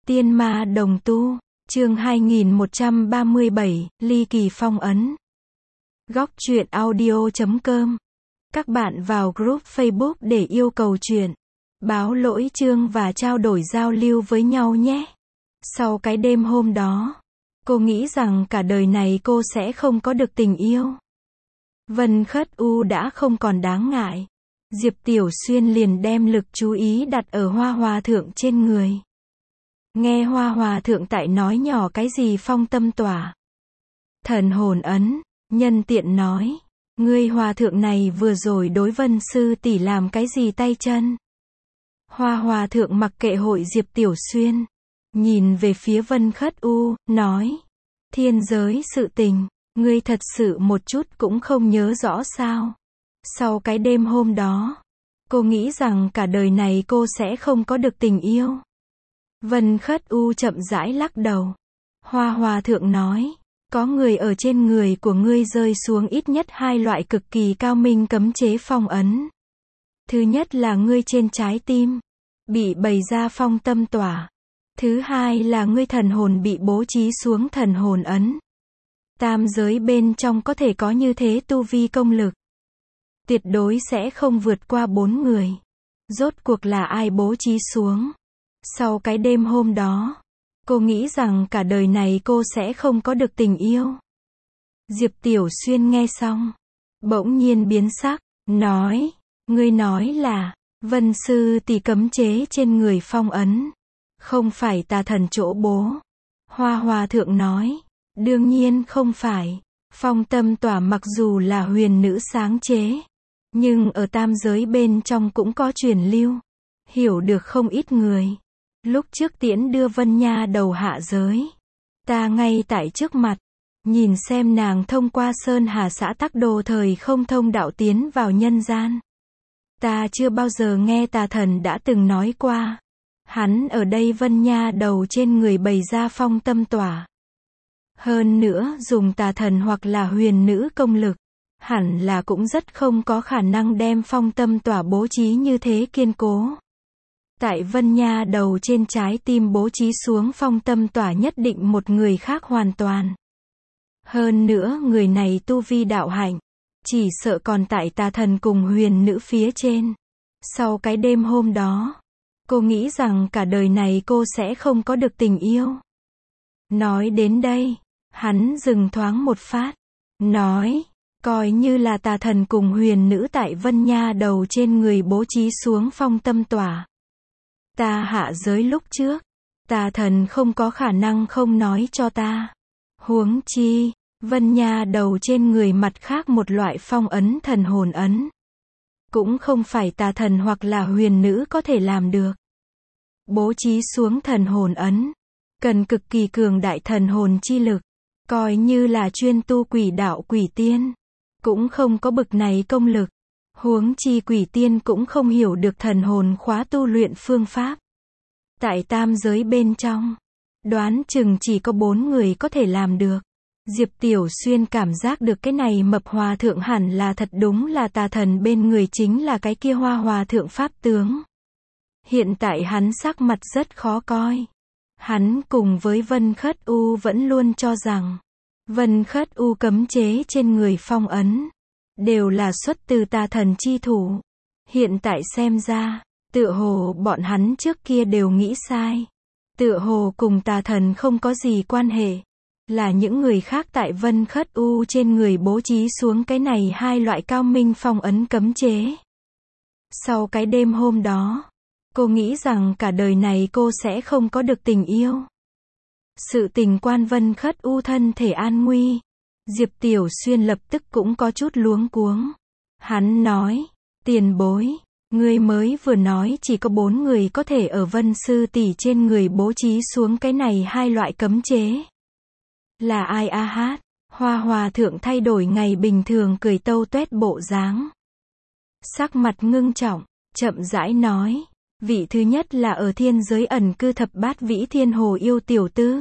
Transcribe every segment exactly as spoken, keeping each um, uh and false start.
Tiên ma đồng tu, chương hai nghìn một trăm ba mươi bảy, ly kỳ phong ấn. Góc truyện audio chấm com. Các bạn vào group Facebook để yêu cầu truyện, báo lỗi chương và trao đổi giao lưu với nhau nhé. Sau cái đêm hôm đó, cô nghĩ rằng cả đời này cô sẽ không có được tình yêu. Vân Khất U đã không còn đáng ngại. Diệp Tiểu Xuyên liền đem lực chú ý đặt ở Hoa Hòa Thượng trên người. Nghe Hoa Hòa Thượng tại nói nhỏ cái gì phong tâm tỏa, thần hồn ấn, nhân tiện nói, ngươi Hòa Thượng này vừa rồi đối Vân Sư tỷ làm cái gì tay chân. Hoa Hòa Thượng mặc kệ hội Diệp Tiểu Xuyên, nhìn về phía Vân Khất U, nói, thiên giới sự tình, ngươi thật sự một chút cũng không nhớ rõ sao. Sau cái đêm hôm đó, cô nghĩ rằng cả đời này cô sẽ không có được tình yêu. Vân Khất U chậm rãi lắc đầu. Hoa Hòa Thượng nói, có người ở trên người của ngươi rơi xuống ít nhất hai loại cực kỳ cao minh cấm chế phong ấn. Thứ nhất là ngươi trên trái tim, bị bày ra phong tâm tỏa. Thứ hai là ngươi thần hồn bị bố trí xuống thần hồn ấn. Tam giới bên trong có thể có như thế tu vi công lực, tuyệt đối sẽ không vượt qua bốn người. Rốt cuộc là ai bố trí xuống? Sau cái đêm hôm đó, cô nghĩ rằng cả đời này cô sẽ không có được tình yêu. Diệp Tiểu Xuyên nghe xong, bỗng nhiên biến sắc, nói, ngươi nói là, Vân Sư tỷ cấm chế trên người phong ấn, không phải tà thần chỗ bố. Hoa Hòa Thượng nói, đương nhiên không phải. Phong tâm tỏa mặc dù là huyền nữ sáng chế, nhưng ở tam giới bên trong cũng có truyền lưu, hiểu được không ít người. Lúc trước tiễn đưa Vân Nha đầu hạ giới, ta ngay tại trước mặt, nhìn xem nàng thông qua Sơn Hà xã tắc đồ thời không thông đạo tiến vào nhân gian. Ta chưa bao giờ nghe tà thần đã từng nói qua, hắn ở đây Vân Nha đầu trên người bày ra phong tâm tỏa. Hơn nữa dùng tà thần hoặc là huyền nữ công lực, hẳn là cũng rất không có khả năng đem phong tâm tỏa bố trí như thế kiên cố. Tại Vân Nha đầu trên trái tim bố trí xuống phong tâm tỏa nhất định một người khác hoàn toàn. Hơn nữa người này tu vi đạo hạnh, chỉ sợ còn tại tà thần cùng huyền nữ phía trên. Sau cái đêm hôm đó, cô nghĩ rằng cả đời này cô sẽ không có được tình yêu. Nói đến đây, hắn dừng thoáng một phát, nói, coi như là tà thần cùng huyền nữ tại Vân Nha đầu trên người bố trí xuống phong tâm tỏa. Ta hạ giới lúc trước, tà thần không có khả năng không nói cho ta. Huống chi, Vân Nha đầu trên người mặt khác một loại phong ấn thần hồn ấn, cũng không phải tà thần hoặc là huyền nữ có thể làm được. Bố trí xuống thần hồn ấn, cần cực kỳ cường đại thần hồn chi lực, coi như là chuyên tu quỷ đạo quỷ tiên, cũng không có bực này công lực. Huống chi quỷ tiên cũng không hiểu được thần hồn khóa tu luyện phương pháp. Tại tam giới bên trong, đoán chừng chỉ có bốn người có thể làm được. Diệp Tiểu Xuyên cảm giác được cái này mập Hòa Thượng hẳn là thật đúng là tà thần bên người chính là cái kia Hoa Hòa Thượng pháp tướng. Hiện tại hắn sắc mặt rất khó coi. Hắn cùng với Vân Khất U vẫn luôn cho rằng, Vân Khất U cấm chế trên người phong ấn, đều là xuất từ tà thần chi thủ. Hiện tại xem ra, tựa hồ bọn hắn trước kia đều nghĩ sai. Tựa hồ cùng tà thần không có gì quan hệ. Là những người khác tại Vân Khất U trên người bố trí xuống cái này hai loại cao minh phong ấn cấm chế. Sau cái đêm hôm đó, cô nghĩ rằng cả đời này cô sẽ không có được tình yêu. Sự tình quan Vân Khất U thân thể an nguy, Diệp Tiểu Xuyên lập tức cũng có chút luống cuống. Hắn nói, tiền bối, ngươi mới vừa nói chỉ có bốn người có thể ở Vân Sư tỷ trên người bố trí xuống cái này hai loại cấm chế. Là ai a hát? Hoa Hòa Thượng thay đổi ngày bình thường cười tâu tuét bộ dáng. Sắc mặt ngưng trọng, chậm rãi nói, vị thứ nhất là ở thiên giới ẩn cư thập bát vĩ thiên hồ yêu tiểu tư.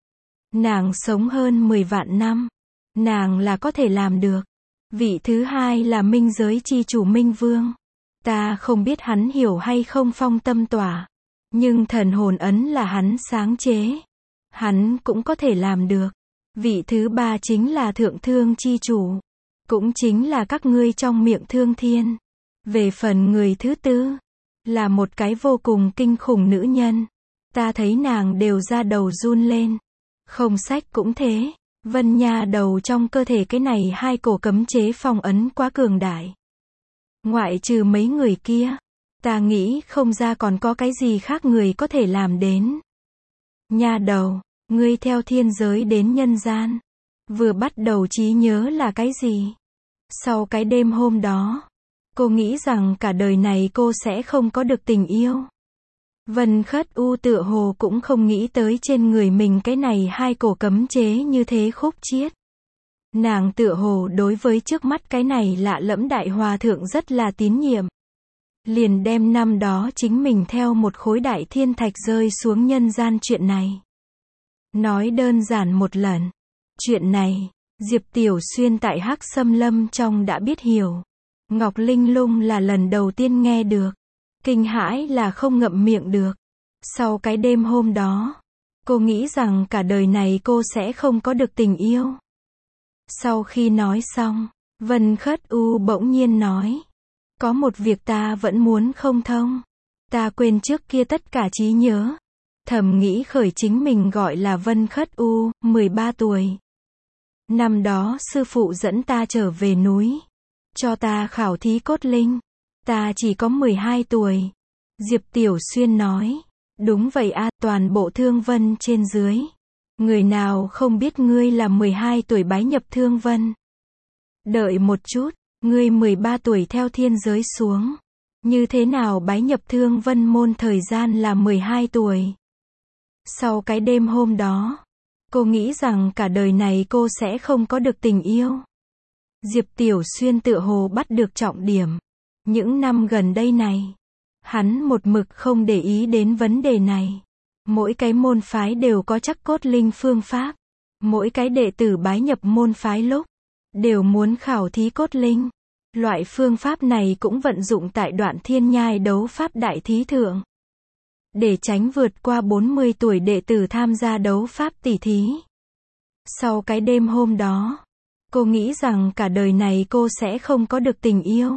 Nàng sống hơn mười vạn năm. Nàng là có thể làm được. Vị thứ hai là minh giới chi chủ Minh Vương. Ta không biết hắn hiểu hay không phong tâm tỏa. Nhưng thần hồn ấn là hắn sáng chế. Hắn cũng có thể làm được. Vị thứ ba chính là thượng thương chi chủ. Cũng chính là các ngươi trong miệng thương thiên. Về phần người thứ tư, là một cái vô cùng kinh khủng nữ nhân. Ta thấy nàng đều ra đầu run lên. Không sách cũng thế. Vân Nha đầu trong cơ thể cái này hai cổ cấm chế phong ấn quá cường đại. Ngoại trừ mấy người kia, ta nghĩ không ra còn có cái gì khác người có thể làm đến. Nha đầu, ngươi theo thiên giới đến nhân gian. Vừa bắt đầu trí nhớ là cái gì? Sau cái đêm hôm đó, cô nghĩ rằng cả đời này cô sẽ không có được tình yêu. Vân Khất U tựa hồ cũng không nghĩ tới trên người mình cái này hai cổ cấm chế như thế khúc chiết. Nàng tựa hồ đối với trước mắt cái này lạ lẫm đại hòa thượng rất là tín nhiệm. Liền đem năm đó chính mình theo một khối đại thiên thạch rơi xuống nhân gian chuyện này. Nói đơn giản một lần. Chuyện này, Diệp Tiểu Xuyên tại Hắc Xâm Lâm trong đã biết hiểu. Ngọc Linh Lung là lần đầu tiên nghe được. Kinh hãi là không ngậm miệng được. Sau cái đêm hôm đó, cô nghĩ rằng cả đời này cô sẽ không có được tình yêu. Sau khi nói xong, Vân Khất U bỗng nhiên nói. Có một việc ta vẫn muốn không thông. Ta quên trước kia tất cả trí nhớ. Thầm nghĩ khởi chính mình gọi là Vân Khất U, mười ba tuổi. Năm đó sư phụ dẫn ta trở về núi. Cho ta khảo thí cốt linh. Ta chỉ có mười hai tuổi. Diệp Tiểu Xuyên nói. Đúng vậy a, toàn bộ Thương Vân trên dưới. Người nào không biết ngươi là mười hai tuổi bái nhập Thương Vân. Đợi một chút, ngươi mười ba tuổi theo thiên giới xuống. Như thế nào bái nhập Thương Vân môn thời gian là mười hai tuổi. Sau cái đêm hôm đó, cô nghĩ rằng cả đời này cô sẽ không có được tình yêu. Diệp Tiểu Xuyên tựa hồ bắt được trọng điểm. Những năm gần đây này, hắn một mực không để ý đến vấn đề này. Mỗi cái môn phái đều có chắc cốt linh phương pháp. Mỗi cái đệ tử bái nhập môn phái lúc, đều muốn khảo thí cốt linh. Loại phương pháp này cũng vận dụng tại đoạn thiên nhai đấu pháp đại thí thượng. Để tránh vượt qua bốn mươi tuổi đệ tử tham gia đấu pháp tỷ thí. Sau cái đêm hôm đó, cô nghĩ rằng cả đời này cô sẽ không có được tình yêu.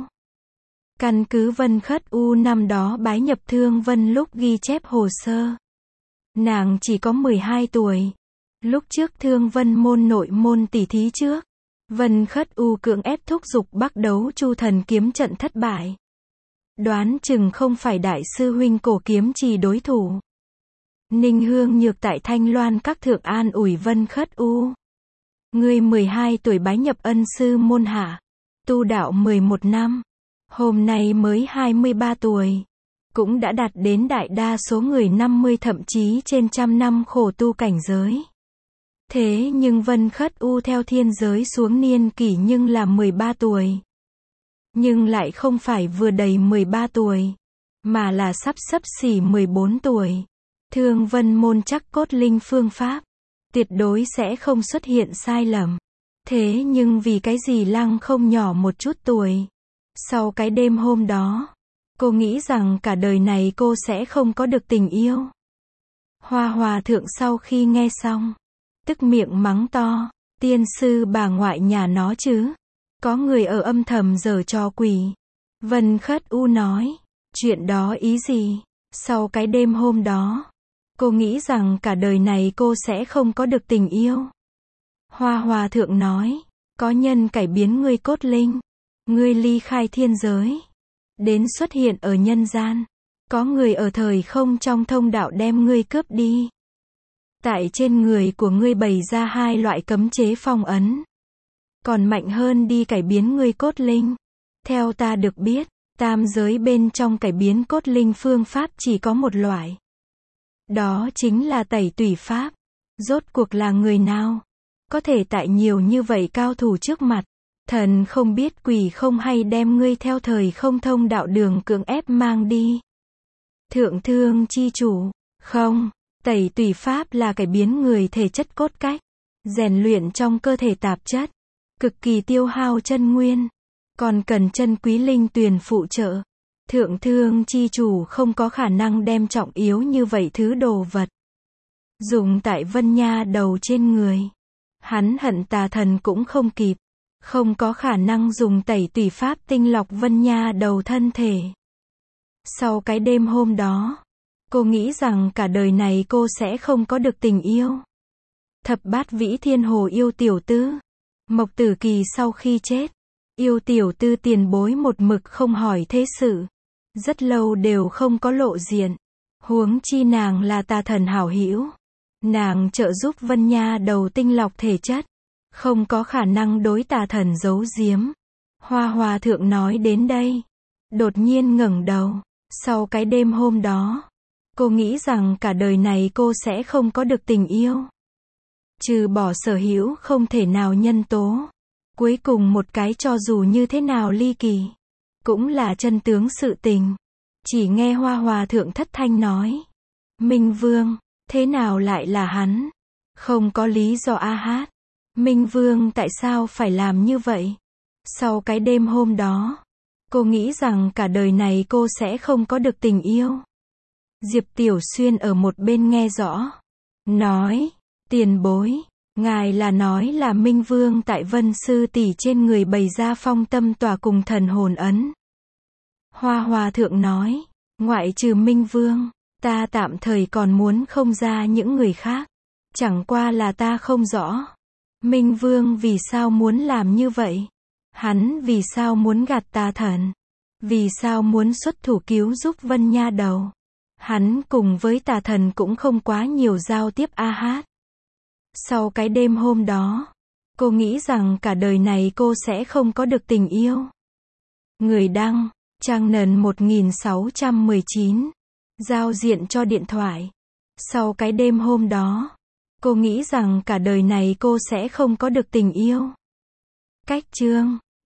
Căn cứ Vân Khất U năm đó bái nhập Thương Vân lúc ghi chép hồ sơ. Nàng chỉ có mười hai tuổi. Lúc trước Thương Vân môn nội môn tỷ thí trước, Vân Khất U cưỡng ép thúc giục Bắc đấu Chu thần kiếm trận thất bại. Đoán chừng không phải đại sư huynh cổ kiếm trì đối thủ. Ninh Hương Nhược tại Thanh Loan các thượng an ủi Vân Khất U. Ngươi mười hai tuổi bái nhập ân sư môn hạ. Tu đạo mười một năm. Hôm nay mới hai mươi ba tuổi. Cũng đã đạt đến đại đa số người năm mươi thậm chí trên trăm năm khổ tu cảnh giới. Thế nhưng Vân Khất U theo thiên giới xuống niên kỷ nhưng là mười ba tuổi. Nhưng lại không phải vừa đầy mười ba tuổi, mà là sắp xấp xỉ mười bốn tuổi. Thương Vân môn chắc cốt linh phương pháp, tuyệt đối sẽ không xuất hiện sai lầm. Thế nhưng vì cái gì Lăng không nhỏ một chút tuổi. Sau cái đêm hôm đó, cô nghĩ rằng cả đời này cô sẽ không có được tình yêu. Hoa Hòa thượng sau khi nghe xong, tức miệng mắng to, tiên sư bà ngoại nhà nó chứ. Có người ở âm thầm giở trò quỷ. Vân Khất U nói, chuyện đó ý gì? Sau cái đêm hôm đó, cô nghĩ rằng cả đời này cô sẽ không có được tình yêu. Hoa Hòa thượng nói, có nhân cải biến ngươi cốt linh. Ngươi ly khai thiên giới, đến xuất hiện ở nhân gian. Có người ở thời không trong thông đạo đem ngươi cướp đi. Tại trên người của ngươi bày ra hai loại cấm chế phong ấn. Còn mạnh hơn đi cải biến ngươi cốt linh. Theo ta được biết, tam giới bên trong cải biến cốt linh phương pháp chỉ có một loại. Đó chính là tẩy tủy pháp. Rốt cuộc là người nào có thể tại nhiều như vậy cao thủ trước mặt, thần không biết quỷ không hay đem ngươi theo thời không thông đạo đường cưỡng ép mang đi. Thượng thương chi chủ, không, tẩy tủy pháp là cải biến người thể chất cốt cách, rèn luyện trong cơ thể tạp chất, cực kỳ tiêu hao chân nguyên, còn cần chân quý linh tuyền phụ trợ. Thượng thương chi chủ không có khả năng đem trọng yếu như vậy thứ đồ vật dùng tại Vân Nha đầu trên người. Hắn hận tà thần cũng không kịp, không có khả năng dùng tẩy tùy pháp tinh lọc Vân Nha đầu thân thể. Sau cái đêm hôm đó, cô nghĩ rằng cả đời này cô sẽ không có được tình yêu. Thập bát vĩ thiên hồ yêu tiểu tư. Mộc Tử Kỳ sau khi chết, yêu tiểu tư tiền bối một mực không hỏi thế sự. Rất lâu đều không có lộ diện. Huống chi nàng là tà thần hảo hữu. Nàng trợ giúp Vân Nha đầu tinh lọc thể chất. Không có khả năng đối tà thần giấu giếm. Hoa Hòa thượng nói đến đây. Đột nhiên ngẩng đầu. Sau cái đêm hôm đó, cô nghĩ rằng cả đời này cô sẽ không có được tình yêu. Trừ bỏ sở hữu không thể nào nhân tố. Cuối cùng một cái cho dù như thế nào ly kỳ, cũng là chân tướng sự tình. Chỉ nghe Hoa Hòa thượng thất thanh nói. Minh Vương, thế nào lại là hắn? Không có lý do a hát. Minh Vương tại sao phải làm như vậy? Sau cái đêm hôm đó, cô nghĩ rằng cả đời này cô sẽ không có được tình yêu. Diệp Tiểu Xuyên ở một bên nghe rõ. Nói, tiền bối, ngài là nói là Minh Vương tại Vân Sư tỷ trên người bày ra phong tâm tỏa cùng thần hồn ấn. Hoa Hòa thượng nói, ngoại trừ Minh Vương, ta tạm thời còn muốn không ra những người khác. Chẳng qua là ta không rõ. Minh Vương vì sao muốn làm như vậy? Hắn vì sao muốn gạt tà thần? Vì sao muốn xuất thủ cứu giúp Vân Nha đầu? Hắn cùng với tà thần cũng không quá nhiều giao tiếp a hát. Sau cái đêm hôm đó, cô nghĩ rằng cả đời này cô sẽ không có được tình yêu. Người đăng, trang nền một nghìn sáu trăm mười chín. Giao diện cho điện thoại. Sau cái đêm hôm đó, cô nghĩ rằng cả đời này cô sẽ không có được tình yêu. Cách chương